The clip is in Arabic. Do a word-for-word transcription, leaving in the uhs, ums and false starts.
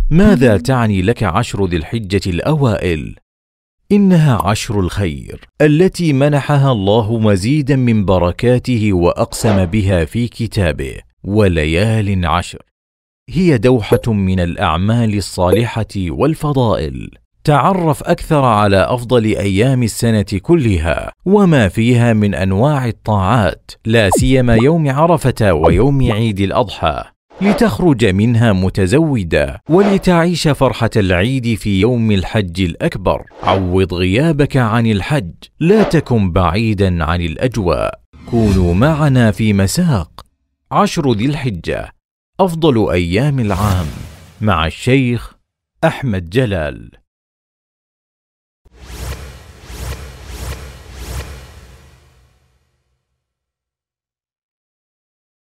ماذا تعني لك عشر ذي الحجة الأوائل؟ إنها عشر الخير التي منحها الله مزيدا من بركاته وأقسم بها في كتابه: وليال عشر. هي دوحة من الأعمال الصالحة والفضائل. تعرف أكثر على أفضل أيام السنة كلها وما فيها من أنواع الطاعات، لا سيما يوم عرفة ويوم عيد الأضحى، لتخرج منها متزودة ولتعيش فرحة العيد في يوم الحج الأكبر. عوض غيابك عن الحج، لا تكن بعيدا عن الأجواء. كونوا معنا في مساق عشر ذي الحجة، أفضل أيام العام، مع الشيخ أحمد جلال.